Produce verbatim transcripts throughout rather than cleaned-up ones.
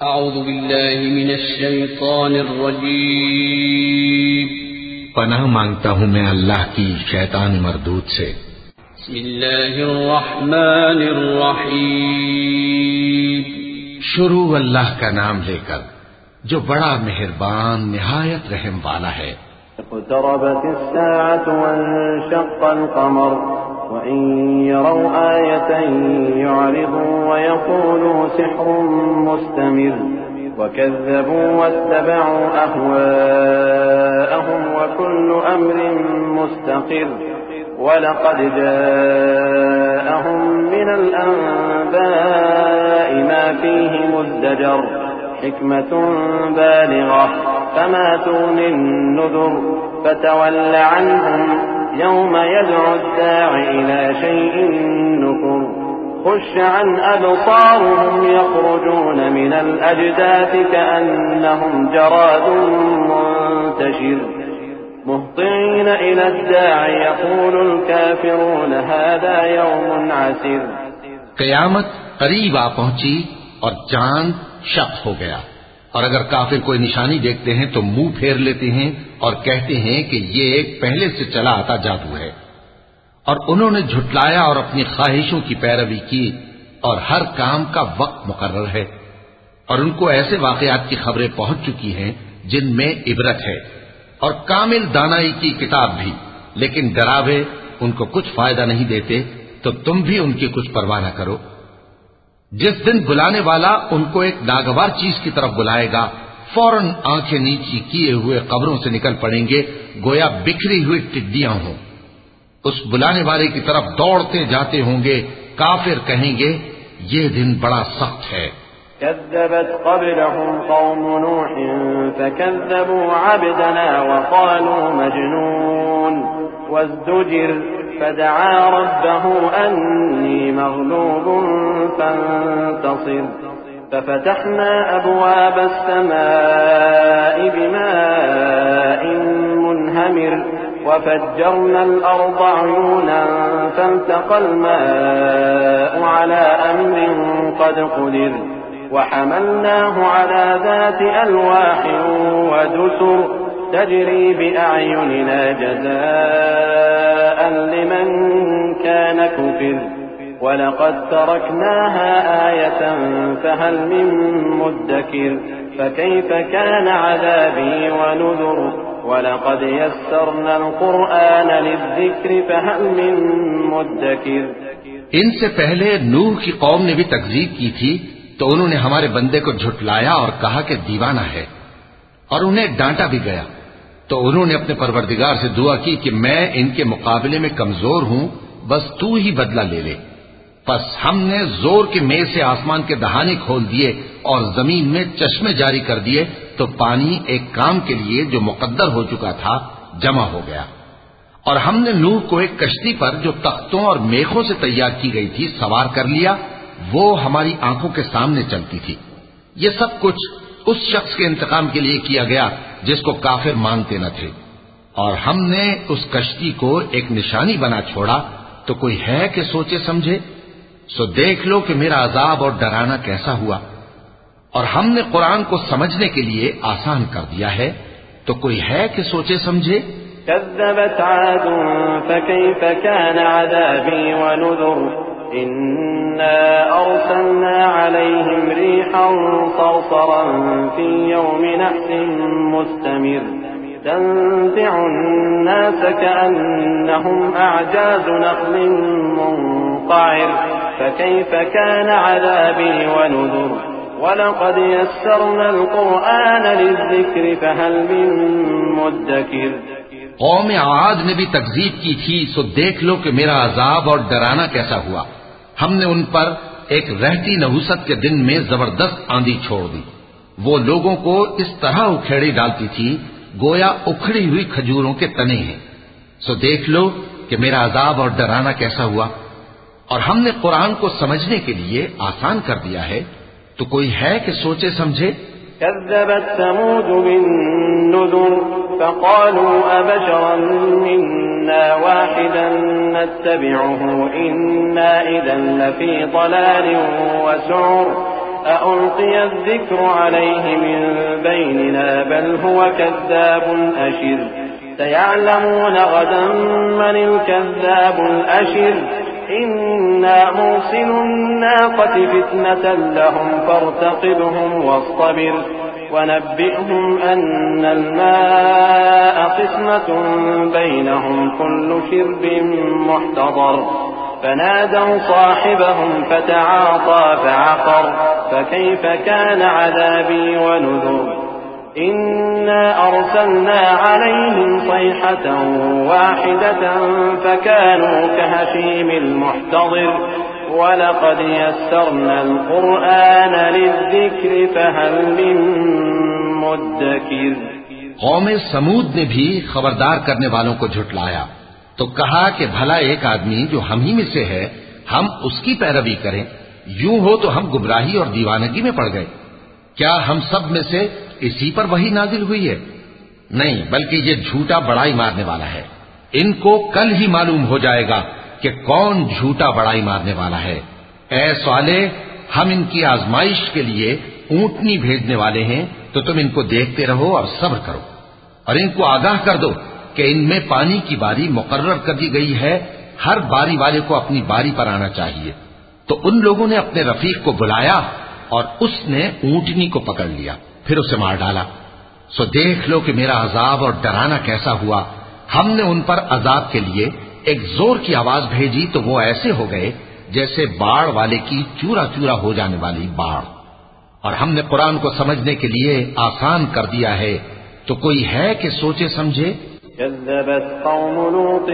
اعوذ باللہ من الشیطان الرجیم پناہ مانگتا ہوں میں اللہ کی شیطان مردود سے۔ بسم اللہ الرحمن الرحیم شروع اللہ کا نام لے کر جو بڑا مہربان نہایت رحم والا ہے۔ اقتربت الساعة وانشق القمر وإن يروا آية يعرضوا ويقولوا سحر مستمر وكذبوا واتبعوا أهواءهم وكل أمر مستقر ولقد جاءهم من الأنباء ما فيه مزدجر حكمة بالغة فما تغني النذر فتول عنهم يوم يدعو الداع إلى شيء نكر خش عن أبصارهم يخرجون من الأجداث كأنهم جراد منتشر مهطعين إلى الداع يقول الكافرون هذا يوم عسير۔ قیامت قریب آ پہنچی اور چاند شق ہو گیا، اور اگر کافر کوئی نشانی دیکھتے ہیں تو منہ پھیر لیتے ہیں اور کہتے ہیں کہ یہ ایک پہلے سے چلا آتا جادو ہے، اور انہوں نے جھٹلایا اور اپنی خواہشوں کی پیروی کی، اور ہر کام کا وقت مقرر ہے، اور ان کو ایسے واقعات کی خبریں پہنچ چکی ہیں جن میں عبرت ہے، اور کامل دانائی کی کتاب بھی، لیکن ڈراوے ان کو کچھ فائدہ نہیں دیتے، تو تم بھی ان کی کچھ پرواہ نہ کرو۔ جس دن بلانے والا ان کو ایک ناگوار چیز کی طرف بلائے گا، فوراً آنکھیں نیچی کیے ہوئے قبروں سے نکل پڑیں گے گویا بکھری ہوئی ٹڈیاں ہوں۔ اس بلانے والے کی طرف دوڑتے جاتے ہوں گے، کافر کہیں گے یہ دن بڑا سخت ہے۔ كذبت قبلهم قوم نوح فكذبوا عبدنا وقالوا مجنون وازدجر فدعا ربه أني مغلوب فانتصر ففتحنا أبواب السماء بماء منهمر وفجرنا الأرض عيونا فالتقى الماء على أمر قد قدر وحملناه على ذات ألواح ودسر تجري بأعيننا جزاء لمن كان كفر ولقد تركناها آية فهل من مدكر فكيف كان عذابي ونذر ولقد يسرنا القرآن للذكر فهل من مدكر۔ ان سے پہلے نوح کی قوم نے بھی تکذیب کی تھی تو انہوں نے ہمارے بندے کو جھٹلایا اور کہا کہ دیوانہ ہے، اور انہیں ڈانٹا بھی گیا، تو انہوں نے اپنے پروردگار سے دعا کی کہ میں ان کے مقابلے میں کمزور ہوں، بس تو ہی بدلہ لے لے۔ پس ہم نے زور کے میل سے آسمان کے دہانے کھول دیے اور زمین میں چشمے جاری کر دیے، تو پانی ایک کام کے لیے جو مقدر ہو چکا تھا جمع ہو گیا، اور ہم نے نوح کو ایک کشتی پر جو تختوں اور میخوں سے تیار کی گئی تھی سوار کر لیا، وہ ہماری آنکھوں کے سامنے چلتی تھی۔ یہ سب کچھ اس شخص کے انتقام کے لیے کیا گیا جس کو کافر مانتے نہ تھے، اور ہم نے اس کشتی کو ایک نشانی بنا چھوڑا، تو کوئی ہے کہ سوچے سمجھے؟ سو دیکھ لو کہ میرا عذاب اور ڈرانا کیسا ہوا، اور ہم نے قرآن کو سمجھنے کے لیے آسان کر دیا ہے، تو کوئی ہے کہ سوچے سمجھے؟ كذبت عاد فكيف كان عذابي ونذر إنا أرسلنا عليهم ريحا صرصرا في يوم نحس مستمر تنزع الناس كأنهم أعجاز نخل منقعر فكيف كان عذابي ونذر وَلَقَدْ يَسَّرْنَا الْقُرْآنَ لِلذِّكْرِ فَهَلْ مِن مُّدَّكِرٍ۔ قوم عاد نے بھی تکذیب کی تھی، سو دیکھ لو کہ میرا عذاب اور ڈرانا کیسا ہوا۔ ہم نے ان پر ایک رہتی نحوست کے دن میں زبردست آندھی چھوڑ دی، وہ لوگوں کو اس طرح اکھیڑی ڈالتی تھی گویا اکھڑی ہوئی کھجوروں کے تنے ہیں۔ سو دیکھ لو کہ میرا عذاب اور ڈرانا کیسا ہوا، اور ہم نے قرآن کو سمجھنے کے لیے آسان کر دیا ہے، تو کوئی ہے کہ سوچے سمجھے؟ كذبت ثمود بالنذر فقالوا أبشرا منا واحدا نتبعه إنا إذا لفي ضلال وسعر أألقي الذكر عليه من بيننا بل هو كذاب أشر سيعلمون غدا من الكذاب الأشر إنا مرسل الناقة فتنة لهم فارتقبهم واصطبر ونبئهم أن الماء قسمة بينهم كل شرب محتضر فنادوا صاحبهم فتعاطى فعقر فكيف كان عذابي ونذر إنا أرسلنا عليهم صيحة واحدة فكانوا كهشيم المحتضر ولقد يسرنا القرآن للذكر فهل من مدكر. قوم سمود نے بھی خبردار کرنے والوں کو جھٹلایا تو کہا کہ بھلا ایک آدمی جو ہم ہی میں سے ہے ہم اس کی پیروی کریں، یوں ہو تو ہم گمراہی اور دیوانگی میں پڑ گئے. کیا ہم سب میں سے اسی پر وحی نازل ہوئی ہے؟ نہیں، بلکہ یہ جھوٹا بڑائی مارنے والا ہے. ان کو کل ہی معلوم ہو جائے گا کہ کون جھوٹا بڑائی مارنے والا ہے. اے صالح، ہم ان کی آزمائش کے لیے اونٹنی بھیجنے والے ہیں، تو تم ان کو دیکھتے رہو اور صبر کرو، اور ان کو آگاہ کر دو کہ ان میں پانی کی باری مقرر کر دی گئی ہے، ہر باری والے کو اپنی باری پر آنا چاہیے. تو ان لوگوں نے اپنے رفیق کو بلایا اور اس نے اونٹنی کو پکڑ لیا، پھر اسے مار ڈالا. سو دیکھ لو کہ میرا عذاب اور ڈرانا کیسا ہوا. ہم نے ان پر عذاب کے لیے ایک زور کی آواز بھیجی تو وہ ایسے ہو گئے جیسے باڑ والے کی چورا چورا ہو جانے والی باڑ. اور ہم نے قرآن کو سمجھنے کے لیے آسان کر دیا ہے، تو کوئی ہے کہ سوچے سمجھے. كذبت قوم لوط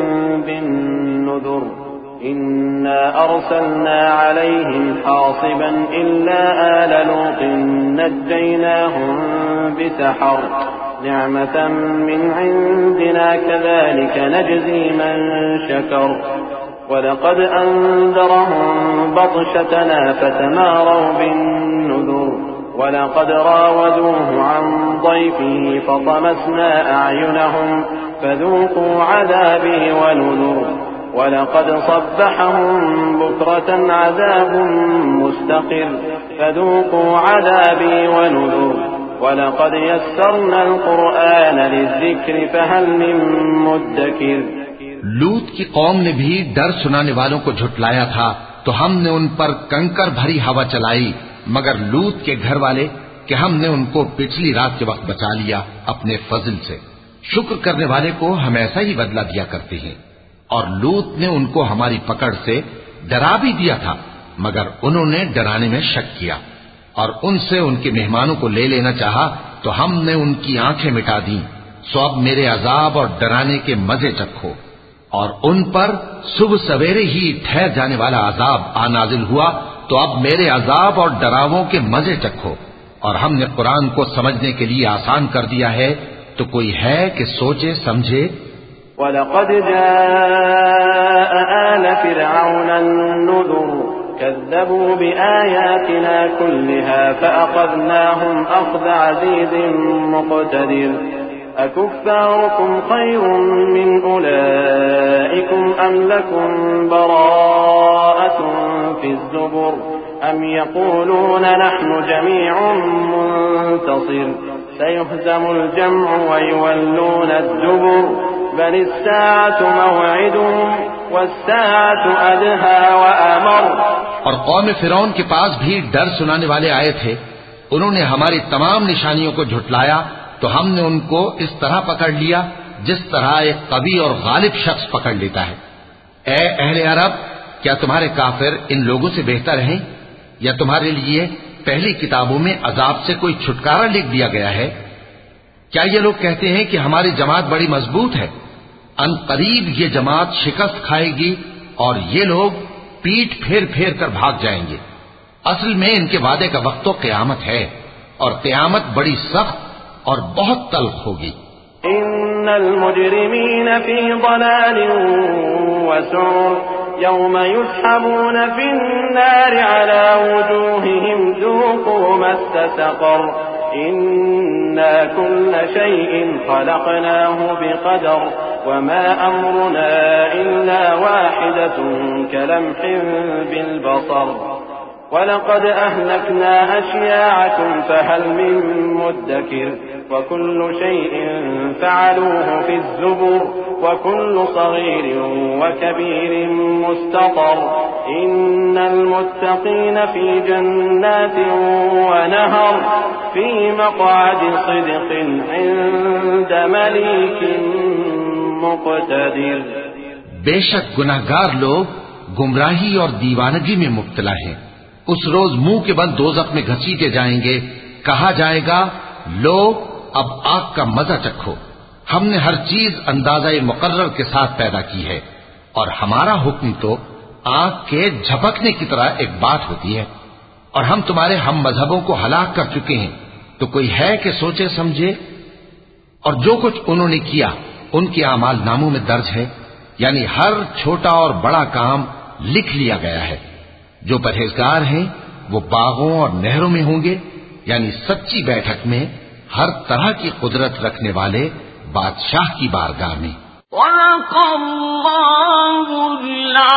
بالنذر إنا أرسلنا عليهم حاصبا إلا آل لوط نجيناهم بسحر نعمة من عندنا كذلك نجزي من شكر ولقد أنذرهم بطشتنا فتماروا بالنذر ولقد راودوه عن ضيفه فطمسنا أعينهم فذوقوا عذابي ونذر ولقد صبحهم بكرة عذاب مستقر فذوقوا عذابي ونذر ولقد يسرنا القرآن للذكر فهل من مدكر. لوط کی قوم نے بھی ڈر سنانے والوں کو جھٹلایا تھا تو ہم نے ان پر کنکر بھری ہوا چلائی، مگر لوط کے گھر والے کہ ہم نے ان کو پچھلی رات کے وقت بچا لیا اپنے فضل سے. شکر کرنے والے کو ہم ایسا ہی بدلہ دیا کرتے ہیں. اور لوط نے ان کو ہماری پکڑ سے ڈرا بھی دیا تھا، مگر انہوں نے ڈرانے میں شک کیا اور ان سے ان کے مہمانوں کو لے لینا چاہا تو ہم نے ان کی آنکھیں مٹا دیں. سو اب میرے عذاب اور ڈرانے کے مزے چکھو. اور ان پر صبح سویرے ہی ٹھہر جانے والا عذاب آ نازل ہوا، تو اب میرے عذاب اور ڈراووں کے مزے چکھو. اور ہم نے قرآن کو سمجھنے کے لیے آسان کر دیا ہے، تو کوئی ہے کہ سوچے سمجھے. وَلَقَدْ جَاءَ آلَ فِرْعَوْنَ النُّذُرُ كَذَّبُوا بِآيَاتِنَا كُلِّهَا فَأَخَذْنَاهُمْ أَخْذَ عَزِيزٍ مُقْتَدِرٍ أَكُفَّارُكُمْ خَيْرٌ مِّنْ أُولَئِكُمْ أَمْ لَكُمْ بَرَاءَةٌ فِي الزُّبُرِ أَمْ يَقُولُونَ نَحْنُ جَمِيعٌ مُّنتَصِرٌ سَيُهْزَمُ الْجَمْعُ وَيُوَلُّونَ الدُّبُرَ بل الساعة موعدهم والساعة أدهى وأمر. اور قوم فرعون کے پاس بھی ڈر سنانے والے آئے تھے، انہوں نے ہماری تمام نشانیوں کو جھٹلایا تو ہم نے ان کو اس طرح پکڑ لیا جس طرح ایک قوی اور غالب شخص پکڑ لیتا ہے. اے اہل عرب، کیا تمہارے کافر ان لوگوں سے بہتر ہیں؟ یا تمہارے لیے پہلی کتابوں میں عذاب سے کوئی چھٹکارا لکھ دیا گیا ہے؟ کیا یہ لوگ کہتے ہیں کہ ہماری جماعت بڑی مضبوط ہے؟ ان قریب یہ جماعت شکست کھائے گی اور یہ لوگ پیٹ پھیر پھیر کر بھاگ جائیں گے. اصل میں ان کے وعدے کا وقت تو قیامت ہے، اور قیامت بڑی سخت اور بہت تلخ ہوگی. ان المجرمین فی ضلال وسعر یوم یسحبون فی النار علی وجوہہم ذوقوا مس سقر إنا كل شيء خلقناه بقدر وما أمرنا إلا واحدة كلمح بالبصر وَلَقَدْ أَهْلَكْنَا أَشْيَاعَكُمْ فَهَلْ مِن مُّدَّكِرٍ وَكُلُّ شَيْءٍ فَعَلُوهُ فِي الزُّبُرِ وَكُلُّ صَغِيرٍ وَكَبِيرٍ مُّسْتَطَرٌ إِنَّ الْمُتَّقِينَ فِي جَنَّاتٍ وَنَهَرٍ فِي مَقْعَدِ صِدْقٍ عِندَ مَلِيكٍ مُّقْتَدِرٍ۔ بے شک گناہگار لوگ گمراہی اور دیوانگی میں مبتلا ہیں۔ اس روز منہ کے بل دوزخ میں گھسیٹے جائیں گے، کہا جائے گا لو اب آگ کا مزہ چکھو، ہم نے ہر چیز اندازہ مقرر کے ساتھ پیدا کی ہے، اور ہمارا حکم تو آگ کے جھپکنے کی طرح ایک بات ہوتی ہے، اور ہم تمہارے ہم مذہبوں کو ہلاک کر چکے ہیں، تو کوئی ہے کہ سوچے سمجھے؟ اور جو کچھ انہوں نے کیا ان کے اعمال ناموں میں درج ہے، یعنی ہر چھوٹا اور بڑا کام لکھ لیا گیا ہے۔ جو پرہیزگار ہیں وہ باغوں اور نہروں میں ہوں گے، یعنی سچی بیٹھک میں ہر طرح کی قدرت رکھنے والے بادشاہ کی بارگاہ میں۔ صدق اللہ العظیم۔